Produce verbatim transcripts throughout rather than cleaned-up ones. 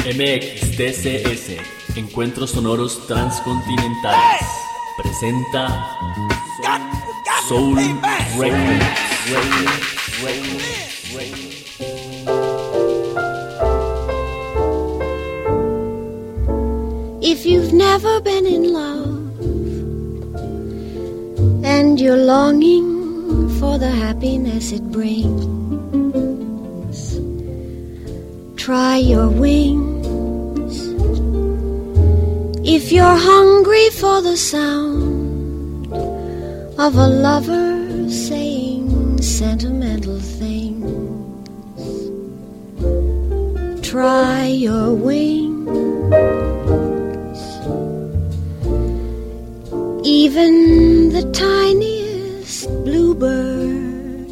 M X T C S, Encuentros Sonoros Transcontinentales, presenta Soul Records. If you've never been in love and you're longing for the happiness it brings, try your wings. If you're hungry for the sound of a lover saying sentimental things, try your wings. Even the tiniest bluebird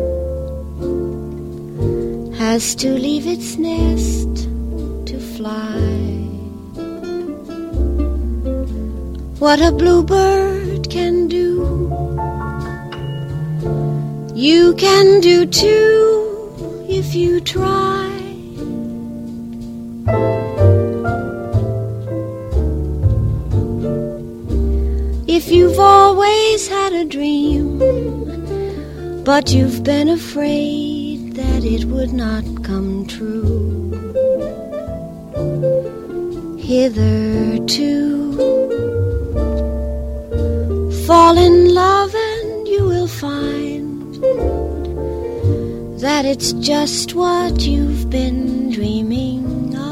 has to leave its nest to fly. What a bluebird can do, you can do too if you try. If you've always had a dream, but you've been afraid that it would not come true, hitherto, fall in love and you will find that it's just what you've been dreaming of.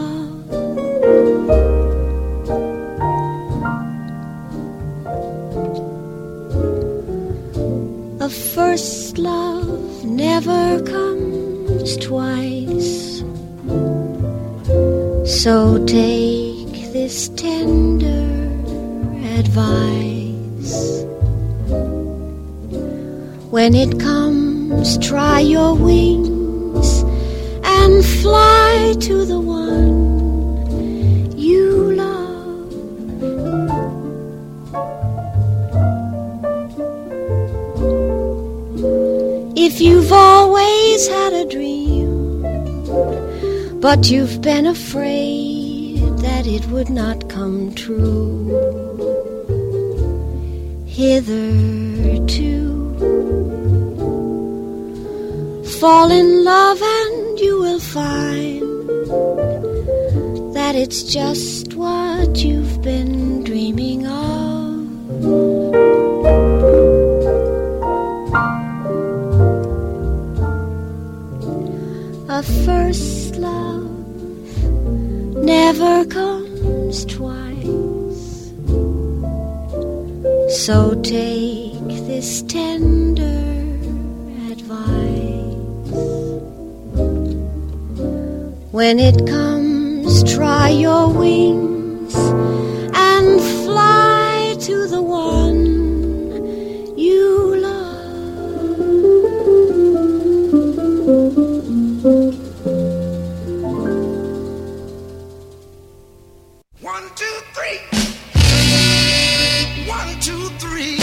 A first love never comes twice, so take this tender advice. When it comes, try your wings and fly to the one you love. If you've always had a dream, but you've been afraid that it would not come true, hitherto, fall in love and you will find that it's just what you've been dreaming of. A first love never comes twice, so take this tender advice. When it comes, try your wings and fly to the one you love. One, two, three. One, two, three.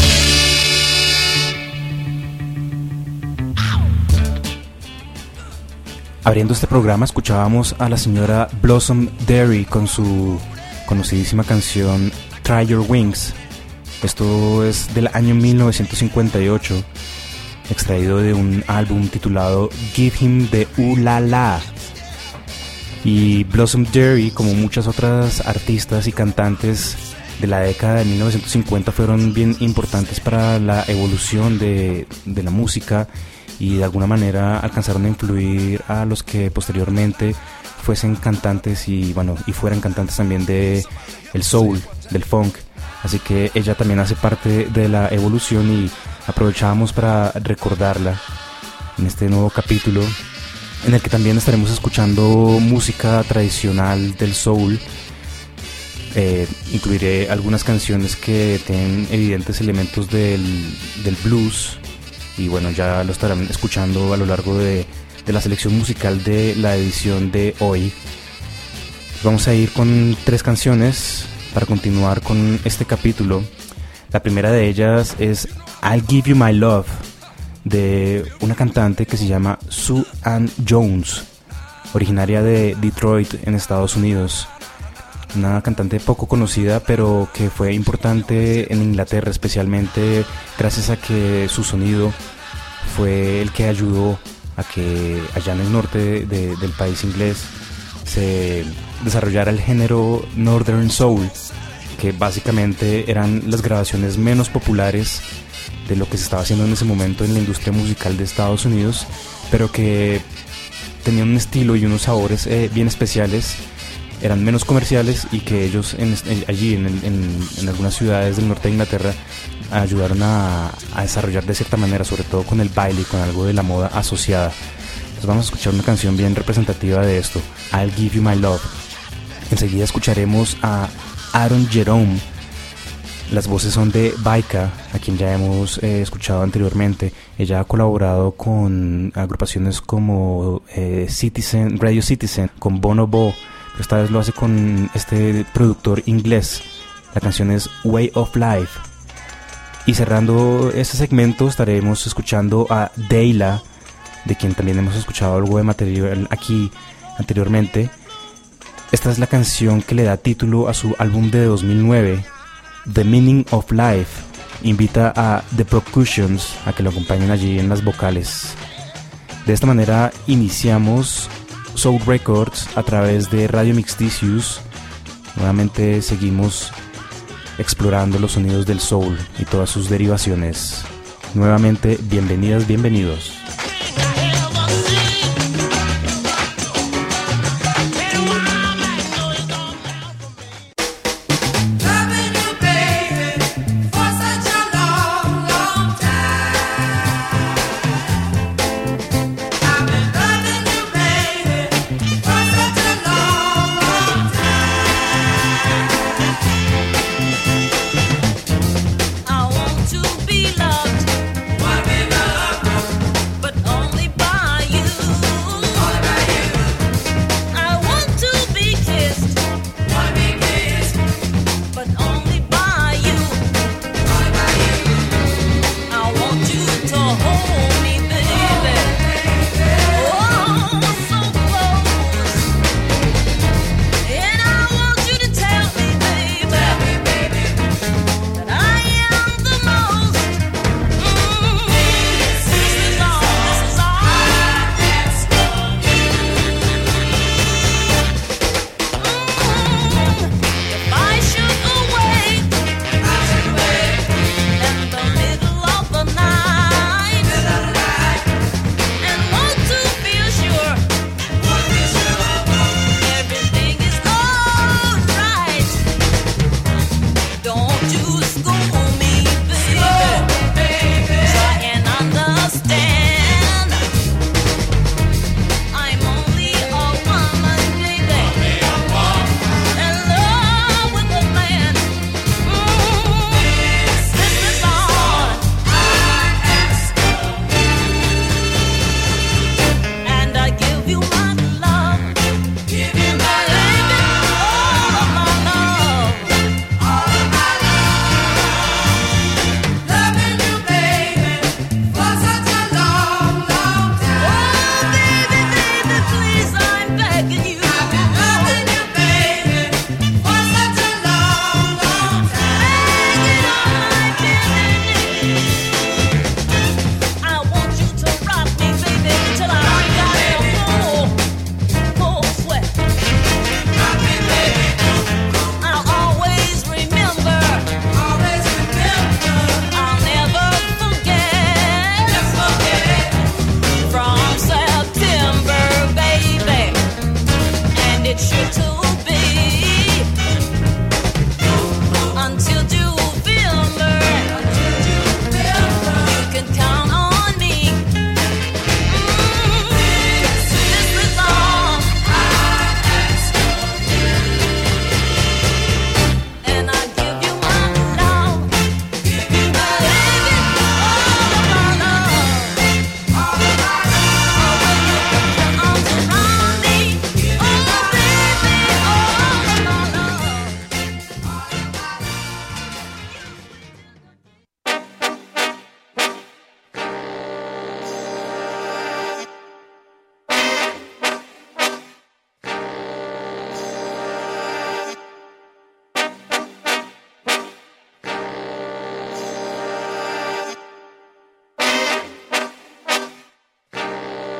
Abriendo este programa escuchábamos a la señora Blossom Derry con su conocidísima canción Try Your Wings. Esto es del año mil novecientos cincuenta y ocho, extraído de un álbum titulado Give Him the Ooh La La. Y Blossom Derry, como muchas otras artistas y cantantes de la década de mil novecientos cincuenta, fueron bien importantes para la evolución de, de la música, y de alguna manera alcanzaron a influir a los que posteriormente fuesen cantantes y bueno y fueran cantantes también de el soul, del funk. Así que ella también hace parte de la evolución y aprovechábamos para recordarla en este nuevo capítulo, en el que también estaremos escuchando música tradicional del soul. Eh, incluiré algunas canciones que tienen evidentes elementos del, del blues, y bueno, ya lo estarán escuchando a lo largo de, de la selección musical de la edición de hoy. Vamos a ir con tres canciones para continuar con este capítulo. La primera de ellas es I'll Give You My Love, de una cantante que se llama Sue Ann Jones. originaria de Detroit en Estados Unidos. Una cantante poco conocida, pero que fue importante en Inglaterra, especialmente gracias a que su sonido fue el que ayudó a que allá en el norte de, de, del país inglés se desarrollara el género Northern Soul, que básicamente eran las grabaciones menos populares de lo que se estaba haciendo en ese momento en la industria musical de Estados Unidos, pero que tenían un estilo y unos sabores eh, bien especiales, eran menos comerciales y que ellos en, en, allí en, en, en algunas ciudades del norte de Inglaterra ayudaron a, a desarrollar de cierta manera, sobre todo con el baile y con algo de la moda asociada. Entonces vamos a escuchar una canción bien representativa de esto, I'll Give You My Love. Enseguida escucharemos a Aaron Jerome. Las voces son de Baika, a quien ya hemos eh, escuchado anteriormente. Ella ha colaborado con agrupaciones como eh, Citizen, Radio Citizen, con Bono Bo, pero esta vez lo hace con este productor inglés. La canción es Way of Life. Y cerrando este segmento estaremos escuchando a Dayla, de quien también hemos escuchado algo de material aquí anteriormente. Esta es la canción que le da título a su álbum de dos mil nueve, The Meaning of Life. Invita a The Percussions a que lo acompañen allí en las vocales. De esta manera iniciamos Soul Records a través de Radio Mixticius. Nuevamente seguimos explorando los sonidos del soul y todas sus derivaciones. Nuevamente, bienvenidas, bienvenidos. I want to be loved.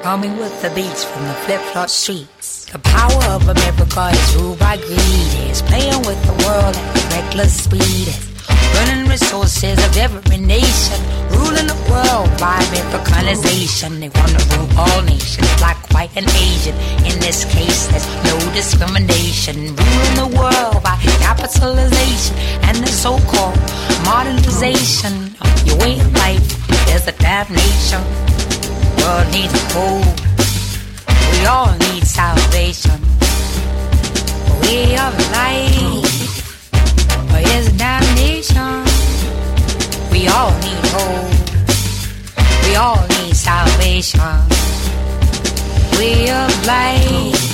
Roaming with the beats from the flip-flop streets. The power of America is ruled by greed. It's playing with the world at reckless speed. Burning resources of every nation. Ruling the world by Americanization. They want to rule all nations, black, white, and Asian. In this case, there's no discrimination. Ruling the world by capitalization and the so-called modernization. Your way of life is a damnation. World needs hope. We all need salvation. Way of life is damnation. We all need hope. We all need salvation. Way of life.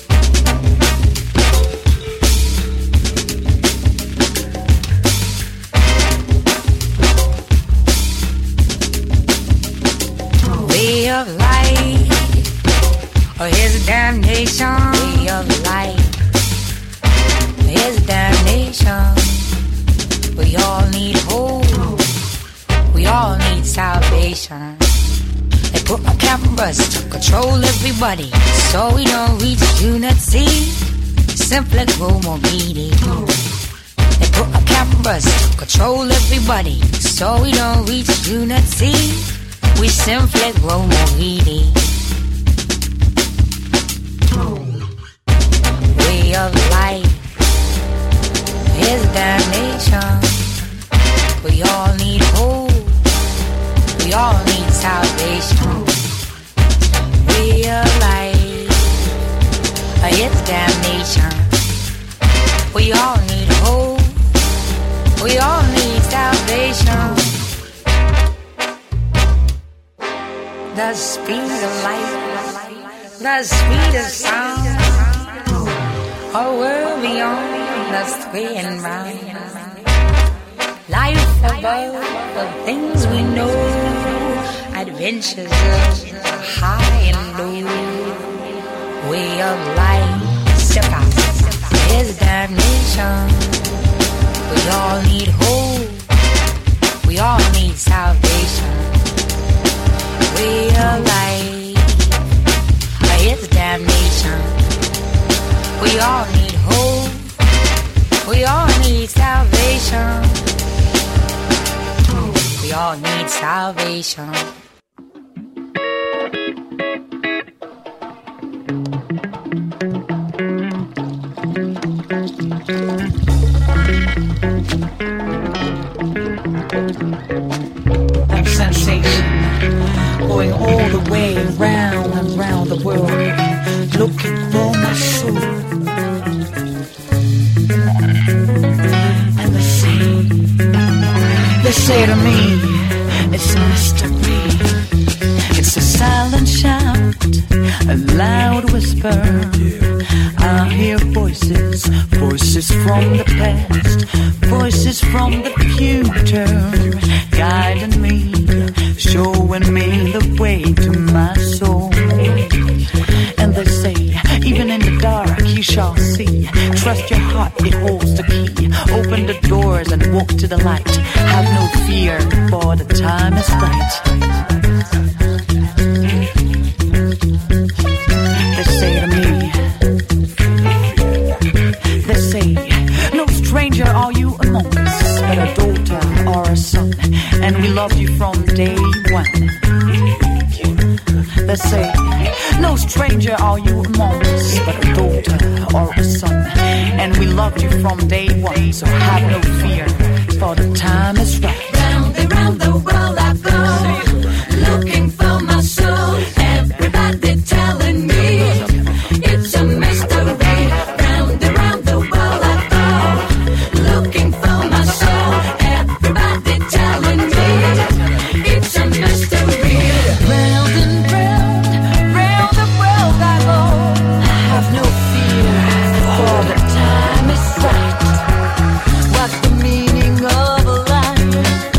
Way of life, or his damnation. Way of life, his damnation. We all need hope. We all need salvation. They put our cameras to control everybody, so we don't reach unity. Simply grow more greedy. They put our cameras to control everybody, so we don't reach unity. We simply grow more greedy. Way of life is damnation. We all need hope. We all need salvation. Way of life is damnation. We all need hope. We all need salvation. The speed of light, the speed of sound, a world beyond the sway and round. Life above the things we know, adventures of high and low. Way of life, step out, is damnation. We all need hope, we all need salvation. Way of life, it's damnation. We all need hope. We all need salvation. We all need salvation. That sensation going all the way round and round the world, looking for my soul. And they say, they say to me, it's a mystery. It's a silent shout, a loud whisper. I hear voices, voices from the past, voices from the future, guiding me, showing me the way to my soul. And they say, even in the dark you shall see. Trust your heart, it holds the key. Open the doors and walk to the light. Have no fear, for the time is right. They say to me, they say, no stranger are you among us, but a daughter or a son, and we love you from day one. They say, no stranger are you among us, but a daughter or a son, and we loved you from day one. So have no fear, for the time is right. Round and round the world I go, looking for my soul. Everybody telling me it's a mystery. Round and round the world I go, looking for my soul. Everybody telling me it's a mystery. Round and round, round the world I go. I have no fear, for the time is right. What's the meaning of life?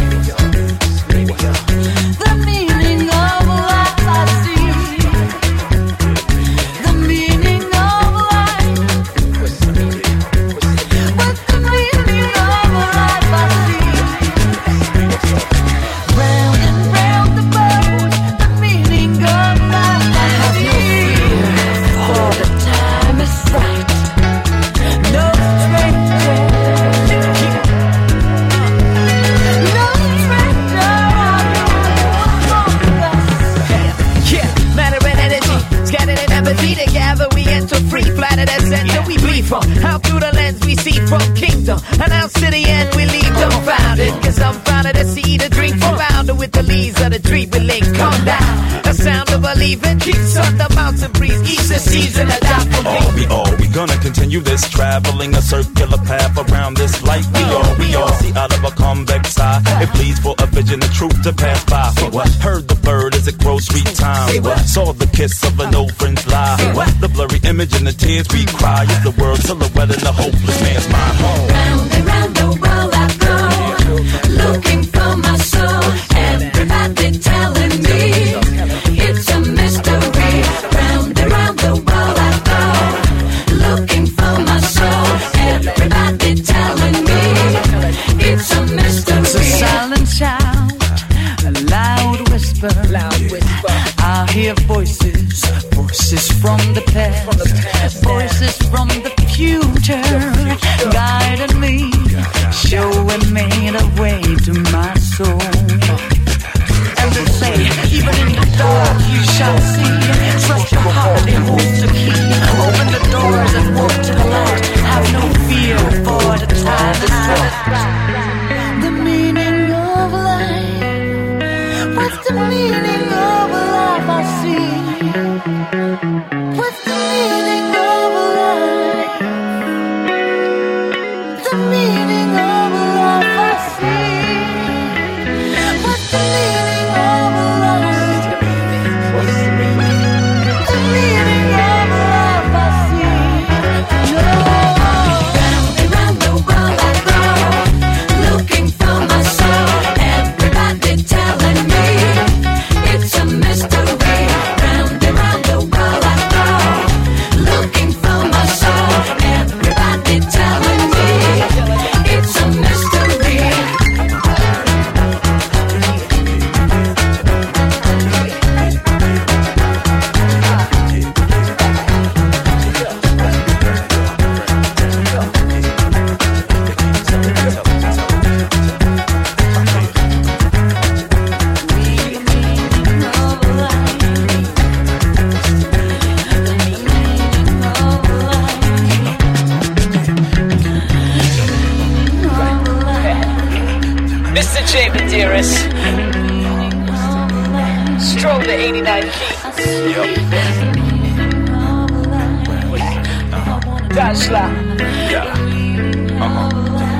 free, flatter that center we bleed from. Out through the lens we see from kingdom. Announce to the end we leave dumbfounded. Cause I'm founded to see the dream from founder with the leaves of the tree we link. Come down, the sound of believing keeps on the mountain breeze. Each the season a die for me. All we all, we gonna continue this, traveling a circular path around this light. We all, we all see out of a convex eye. It bleeds for a vision of truth to pass by. Heard the bird as it grows sweet time. Saw the kiss of an old friend's lie. The blurry image and the tears we cry is the world silhouette in the hopeless man's mind. Round and round the world I go, looking for my soul. Everybody telling me it's a mystery. Round and round the world I go, looking for my soul. Everybody telling me it's a mystery. It's a silent shout, a loud whisper. Loud whisper. I hear voices, voices from the past, from the past voices from the future, guiding me, showing me the way to my soul. And they say, even in the dark you shall see. Trust your heart, it holds the key. Open the doors and walk to the light. Have no fear for the time is right. The meaning of life. What's the meaning of life I see? What's the meaning of life? The meaning of life I see. What's the meaning of life? The meaning of life I see. Round and round the world I go, looking for my soul. Everybody telling me it's a mystery. Round and round the world I go, looking for my soul. Everybody telling me it's a mystery. Mister J. Medeiros, stroll the eighty-nine key. Dashla. Yeah. Uh-huh.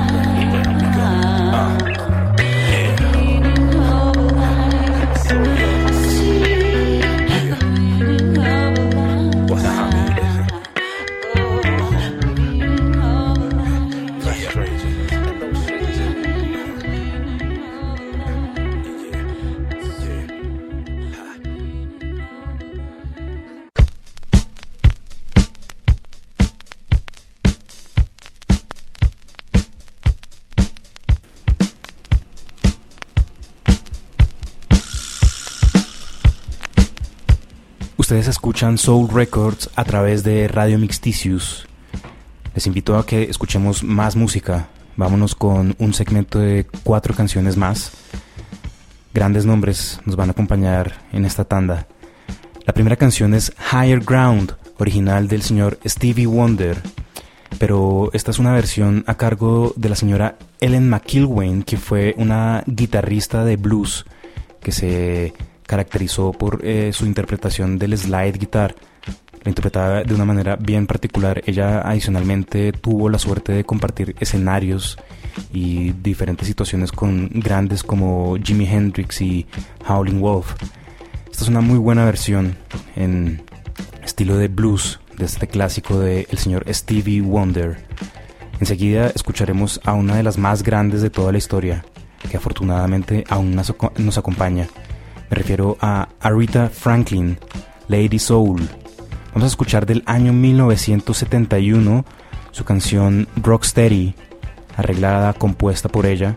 Ustedes escuchan Soul Records a través de Radio Mixticius. Les invito a que escuchemos más música. Vámonos con un segmento de cuatro canciones más. Grandes nombres nos van a acompañar en esta tanda. La primera canción es Higher Ground, original del señor Stevie Wonder, pero esta es una versión a cargo de la señora Ellen McIlwain, que fue una guitarrista de blues que se caracterizó por eh, su interpretación del slide guitar. La interpretaba de una manera bien particular. Ella adicionalmente tuvo la suerte de compartir escenarios y diferentes situaciones con grandes como Jimi Hendrix y Howlin' Wolf. Esta es una muy buena versión en estilo de blues de este clásico de el señor Stevie Wonder. Enseguida escucharemos a una de las más grandes de toda la historia, que afortunadamente aún nos, nos acompaña. Me refiero a Aretha Franklin, Lady Soul. Vamos a escuchar del año mil novecientos setenta y uno su canción Rocksteady, arreglada, compuesta por ella.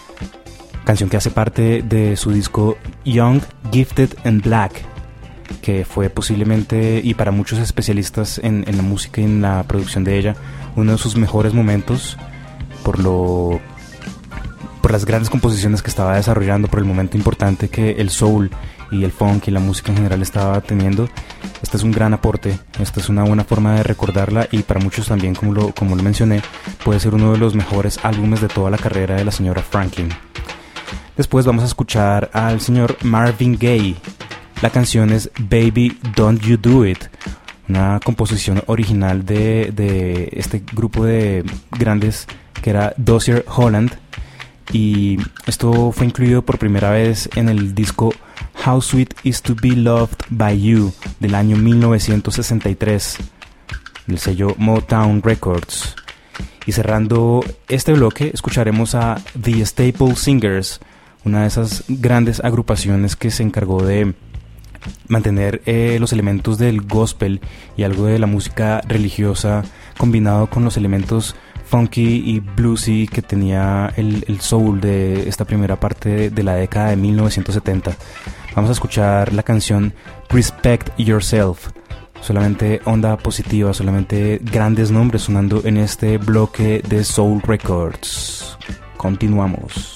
Canción que hace parte de su disco Young, Gifted and Black, que fue posiblemente, y para muchos especialistas en, en la música y en la producción de ella, uno de sus mejores momentos por lo... por las grandes composiciones que estaba desarrollando, por el momento importante que el soul y el funk y la música en general estaba teniendo. Este es un gran aporte, esta es una buena forma de recordarla y para muchos también, como lo, como lo mencioné, puede ser uno de los mejores álbumes de toda la carrera de la señora Franklin. Después vamos a escuchar al señor Marvin Gaye. La canción es Baby Don't You Do It, una composición original de, de este grupo de grandes que era Dozier Holland, y esto fue incluido por primera vez en el disco How Sweet Is To Be Loved By You del año mil novecientos sesenta y tres, del sello Motown Records. Y cerrando este bloque escucharemos a The Staple Singers, una de esas grandes agrupaciones que se encargó de mantener eh, los elementos del gospel y algo de la música religiosa combinado con los elementos funky y bluesy que tenía el, el soul de esta primera parte de, de la década de mil novecientos setenta. Vamos a escuchar la canción Respect Yourself. Solamente onda positiva, solamente grandes nombres sonando en este bloque de Soul Records. Continuamos.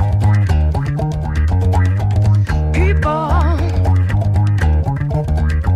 People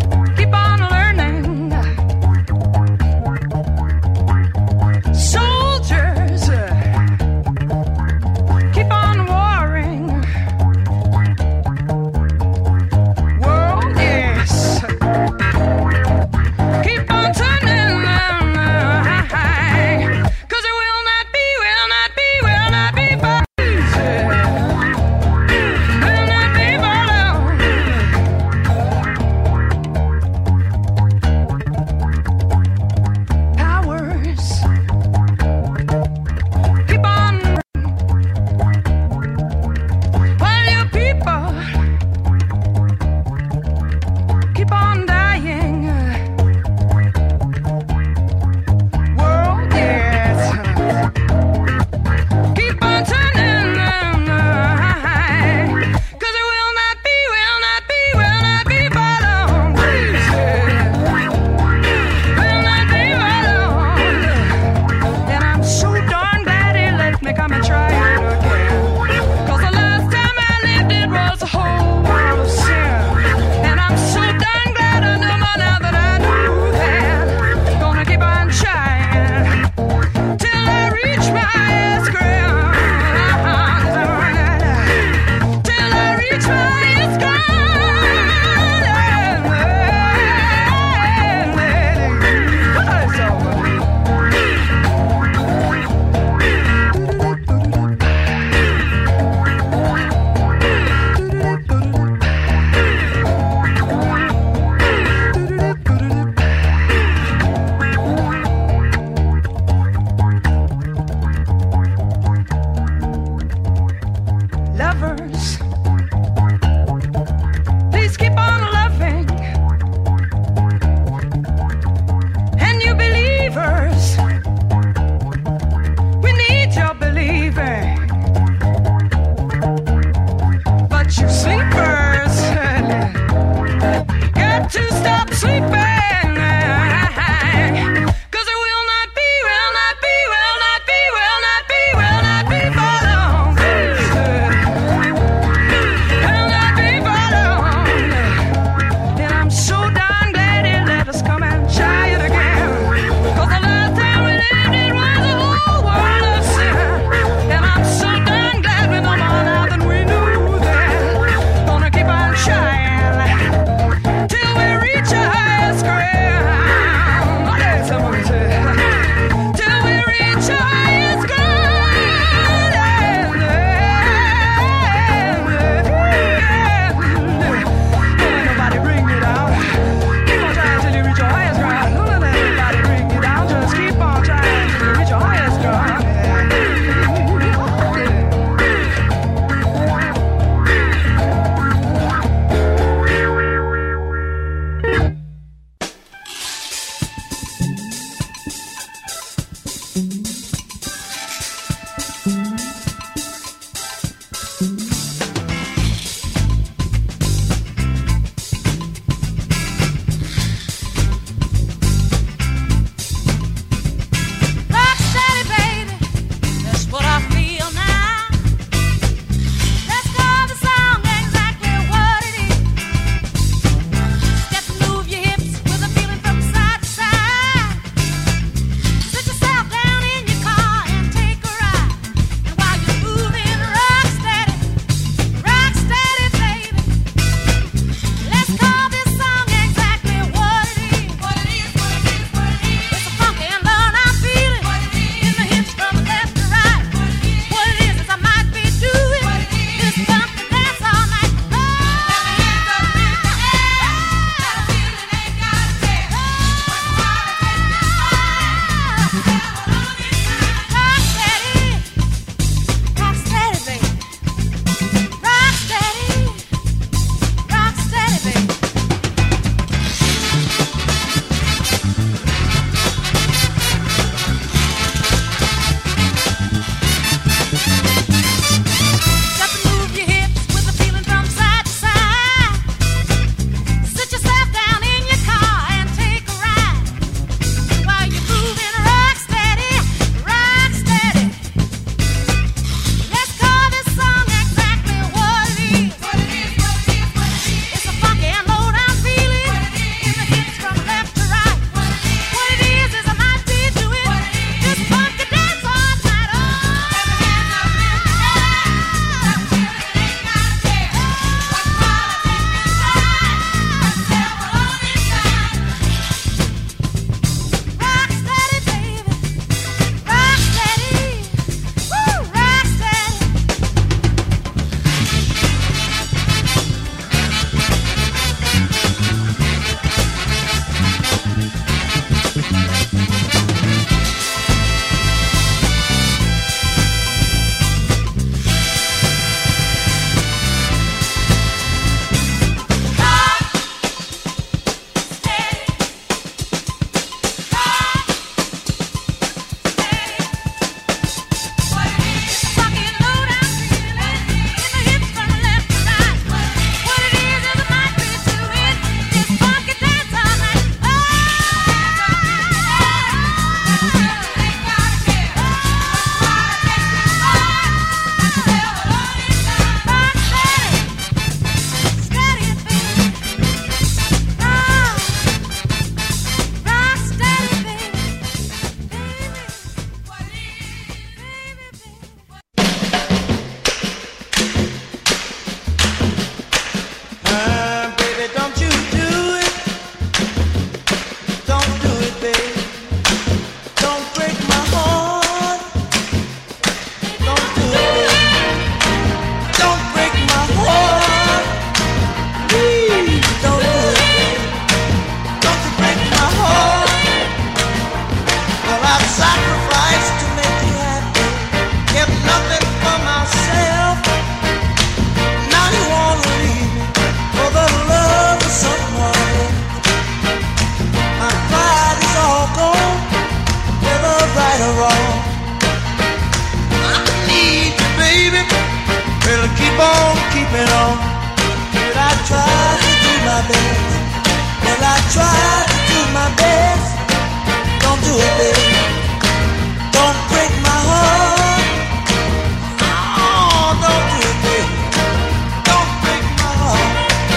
Well, keep on keeping on. But I try to do my best. Well, I try to do my best. Don't do it, baby. Don't break my heart. Oh, don't do it, baby. Don't break my heart.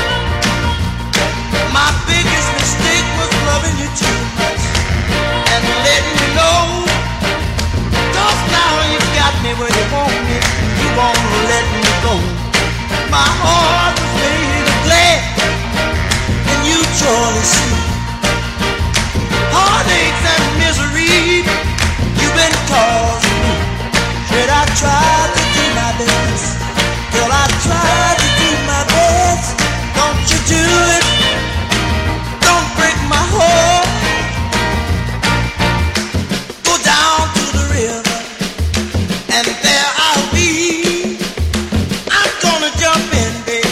My biggest mistake was loving you too much and letting you know. Cause now you got me where you want me. You won't let me go. My heart was made of glass, and you surely see heartaches and misery you've been causing me. Should I try to do my best? Girl, I try to do my best. Don't you do it? Don't break my heart. Go down to the river, and there I'll be. I'm gonna jump in, baby.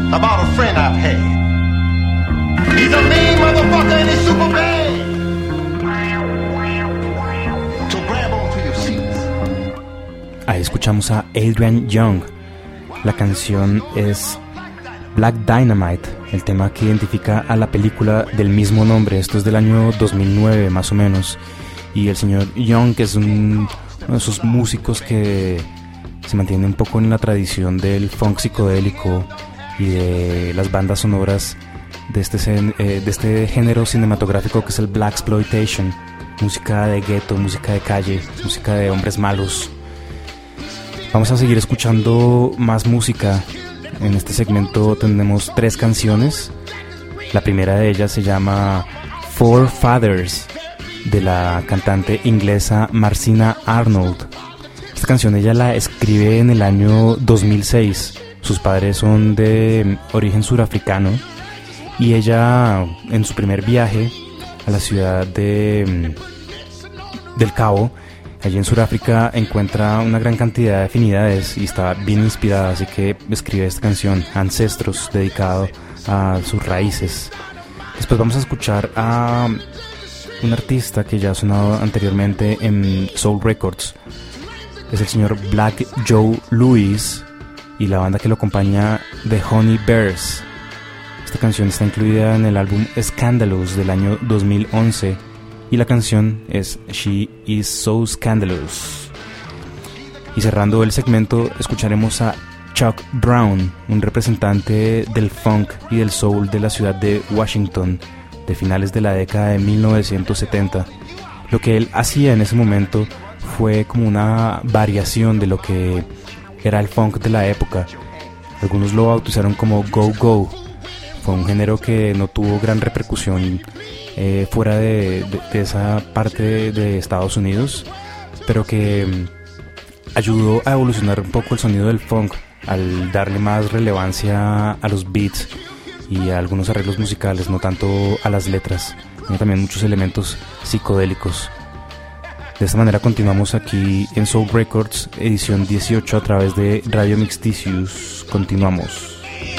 about a friend I've had. He's a mean motherfucker and he's super bad. So grab on to your seats. Ahí escuchamos a Adrian Young. La canción es Black Dynamite, el tema que identifica a la película del mismo nombre. Esto es del año dos mil nueve más o menos. Y el señor Young, que es un, uno de esos músicos que se mantiene un poco en la tradición del funk psicodélico y de las bandas sonoras de este, eh, de este género cinematográfico que es el Blaxploitation. Música de gueto, música de calle, música de hombres malos. Vamos a seguir escuchando más música. En este segmento tenemos tres canciones. La primera de ellas se llama Four Fathers, de la cantante inglesa Marcina Arnold. Esta canción ella la escribe en el año dos mil seis. Sus padres son de origen surafricano y ella, en su primer viaje a la ciudad de del Cabo, allí en Sudáfrica, encuentra una gran cantidad de afinidades y está bien inspirada, así que escribe esta canción, Ancestros, dedicado a sus raíces. Después vamos a escuchar a un artista que ya ha sonado anteriormente en Soul Records. Es el señor Black Joe Lewis y la banda que lo acompaña, The Honey Bears. Esta canción está incluida en el álbum Scandalous del año dos mil once y la canción es She Is So Scandalous. Y cerrando el segmento escucharemos a Chuck Brown, un representante del funk y del soul de la ciudad de Washington de finales de la década de mil novecientos setenta. Lo que él hacía en ese momento fue como una variación de lo que era el funk de la época. Algunos lo bautizaron como go-go. Fue un género que no tuvo gran repercusión eh, fuera de, de, de esa parte de, de Estados Unidos, pero que um, ayudó a evolucionar un poco el sonido del funk al darle más relevancia a los beats y a algunos arreglos musicales, no tanto a las letras. Tiene también muchos elementos psicodélicos. De esta manera continuamos aquí en Soul Records, edición dieciocho, a través de Radio Mixticius. Continuamos.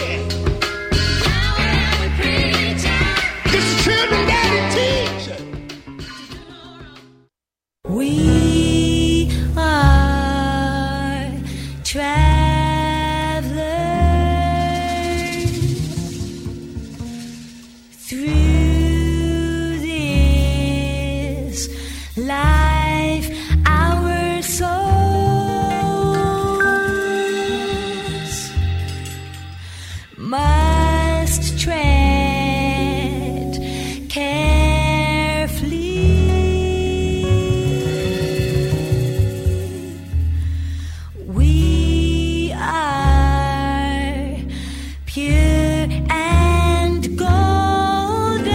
We are travelers through this life, our souls must tread carefully. We are pure and golden.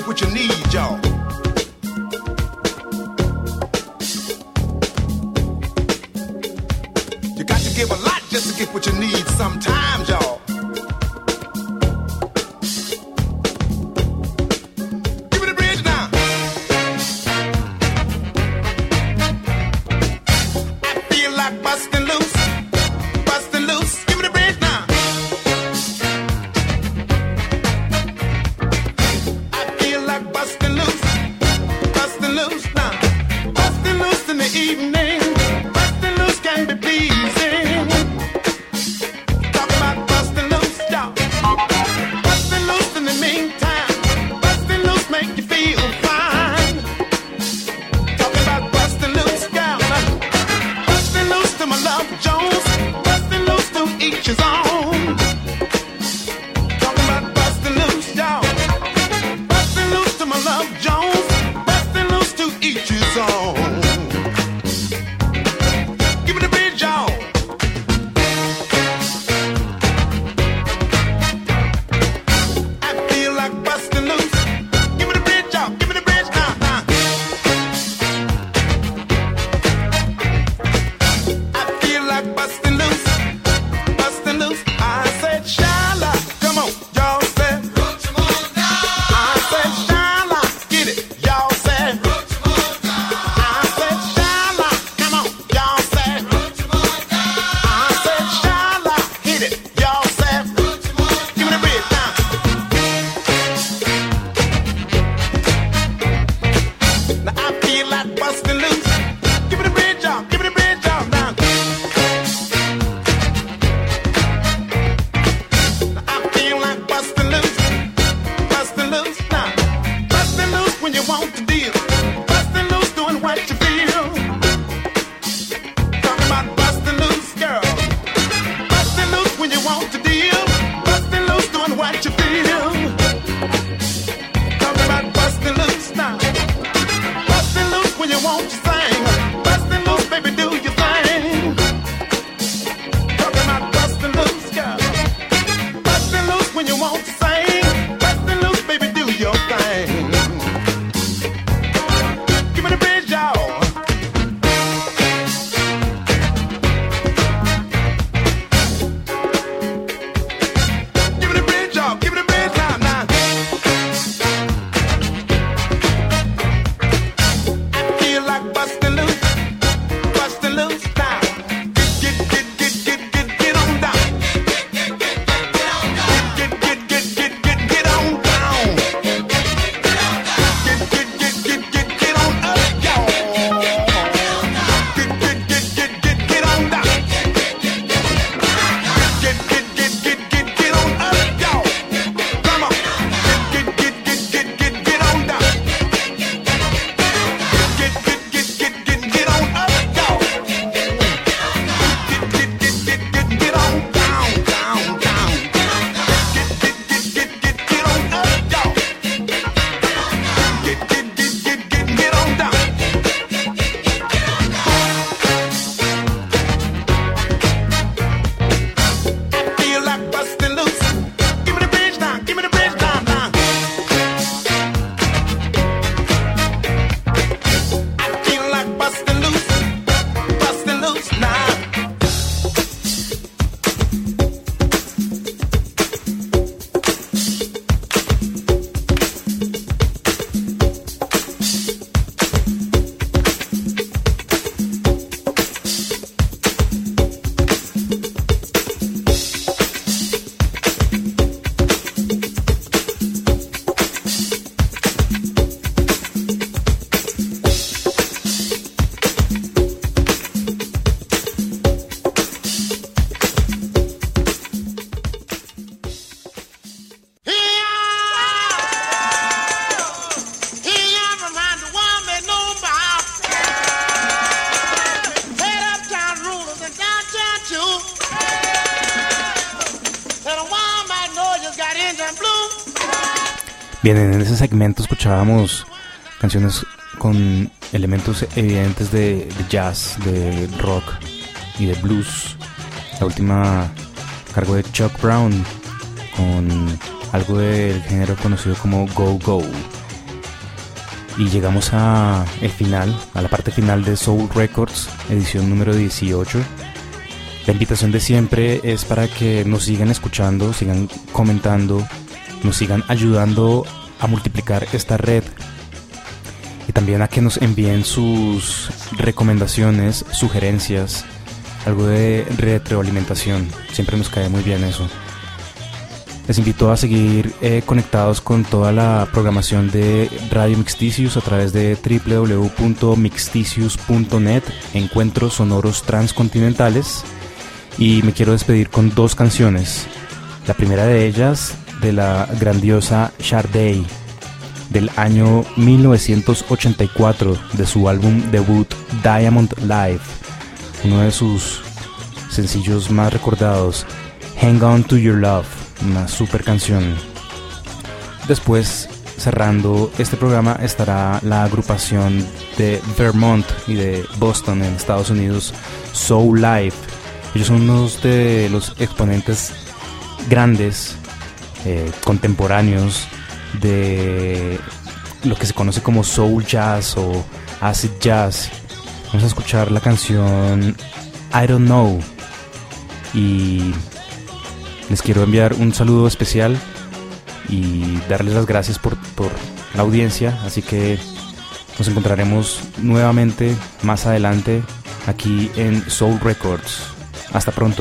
what you need, y'all. You got to give a lot just to get what you need sometimes, y'all. Give me the bridge now. I feel like busting loose, busting loose. Give me the bridge now. I feel like busting loose, busting loose now. Busting loose in the evening. Busting loose can be pleasing. Talk about busting loose, y'all. Busting loose in the meantime. Busting loose make you feel fine. Talk about busting loose, y'all. Busting loose to my love Jones. Busting loose to each his own. Talk about busting loose, y'all. Busting loose to my love Jones. Busting loose to each his own. Give me the bridge, y'all. I feel like busting loose. Give me the bridge, y'all. Give me the bridge, now, now. I feel like busting loose, busting loose. I said, Shala, come on, y'all said. I said, Shala, get it, y'all said. I said, Shala, come on, y'all said. I said, Shala, hit it, y'all said. Give me the bridge now. Now I feel like busting loose. Give me the bridge, y'all. Give me the bridge, y'all now. Now I feel like busting loose, busting loose now. Busting loose when you want to deal. Busting loose doing what you feel. Talking about busting loose, girl. Busting loose when you want to deal. Busting loose doing what you feel. Talking about busting loose now. Busting loose when you want to sing. Busting loose, baby, do your thing. Talking about busting loose, girl. Busting loose when you want to sing. Busting loose, baby, do your thing. Give me the bridge, y'all. Give me the bridge, y'all. Give me the bridge now, now. I feel like busting loose, busting loose now. Get, get, get, get, get, get on down. Get, get, get, get, get, get on down. Get, get, get, get, get, get on up, y'all. Get, get, get, get, get, get on down. Get, get, get, get, get, get on up, y'all. Come on. Get, get, get, get, get, get, get on down. Get, get, get, get, get, get on up, y'all. Get, get, get, get, get, get on down, down, down. Get, get, get, get, get, get on up, y'all. Get, get, get, get, get, get on down. I feel like busting loose. Give me the bridge now. Give me the bridge now, now. I feel like busting loose, busting loose now. Bien, en ese segmento escuchábamos canciones con elementos evidentes de, de jazz, de rock y de blues. La última a cargo de Chuck Brown con algo del género conocido como go-go. Y llegamos a el final, a la parte final de Soul Records, edición número dieciocho. La invitación de siempre es para que nos sigan escuchando, sigan comentando, nos sigan ayudando a multiplicar esta red. Y también a que nos envíen sus recomendaciones, sugerencias, algo de retroalimentación. Siempre nos cae muy bien eso. Les invito a seguir eh, conectados con toda la programación de Radio Mixticius a través de doble u doble u doble u punto mixticius punto net, encuentros sonoros transcontinentales. Y me quiero despedir con dos canciones. La primera de ellas, de la grandiosa Sade, del año mil novecientos ochenta y cuatro, de su álbum debut Diamond Live, uno de sus sencillos más recordados, Hang On To Your Love, una super canción. Después, cerrando este programa, estará la agrupación de Vermont y de Boston en Estados Unidos, Soul Live. Ellos son unos de los exponentes grandes, eh, contemporáneos de lo que se conoce como soul jazz o acid jazz. Vamos a escuchar la canción I Don't Know y les quiero enviar un saludo especial y darles las gracias por, por la audiencia. Así que nos encontraremos nuevamente más adelante aquí en Soul Records. Hasta pronto.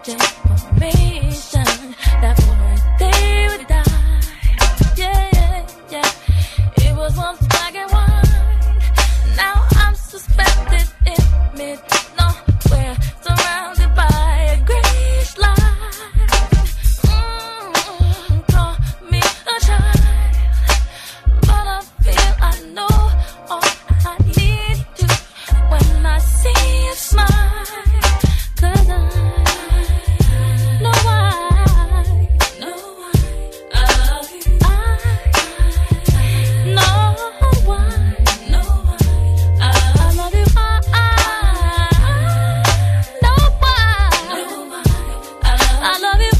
generation that one day would die. Yeah, yeah, yeah. It was once black and white. Now I'm suspended in mid nowhere, surrounded by a grayish light. Mm, call me a child, but I feel I know all I need to when I see you smile. 'Cause I know why, know why I love you. I know why, know why I love you. I know why, know why I love you.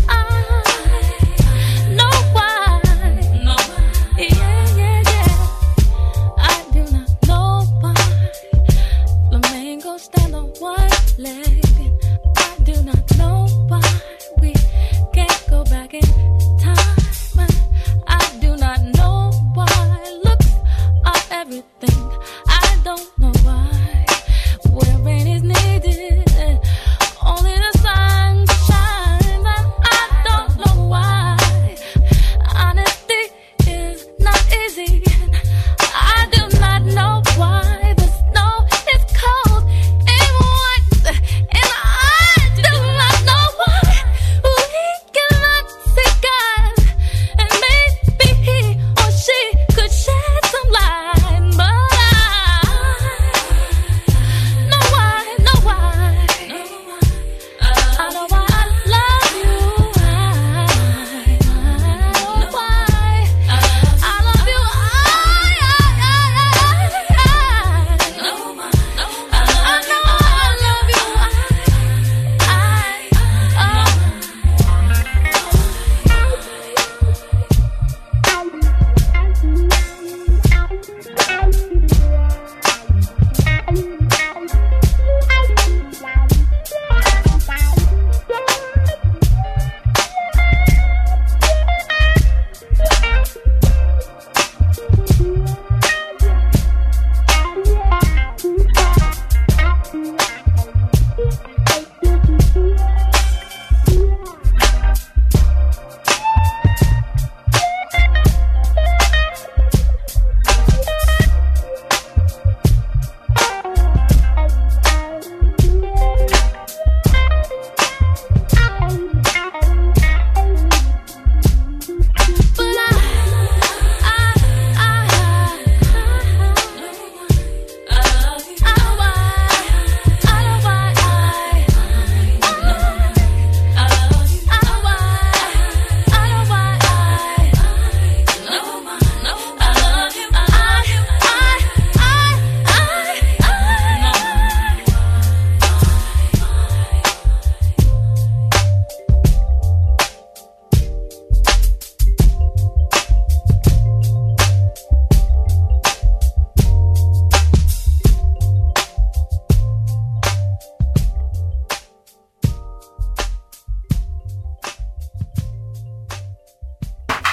I know why, know why, yeah, yeah, yeah. I do not know why flamingos stand on one leg. I do not know why we can't go back in time. I do not know why looks are everything. I don't know why where rain is needed, only the sun shines. And I don't know why honesty is not easy. I do not know why the snow is cold and white, and I do not know why we cannot see God, and maybe he or she could shed some light. But I know why, know why, I know why I love you. I know why I love you. I, I, I, I know why, I know I love you.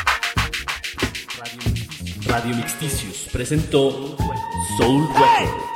Radio Mixticius presentó Soul Record.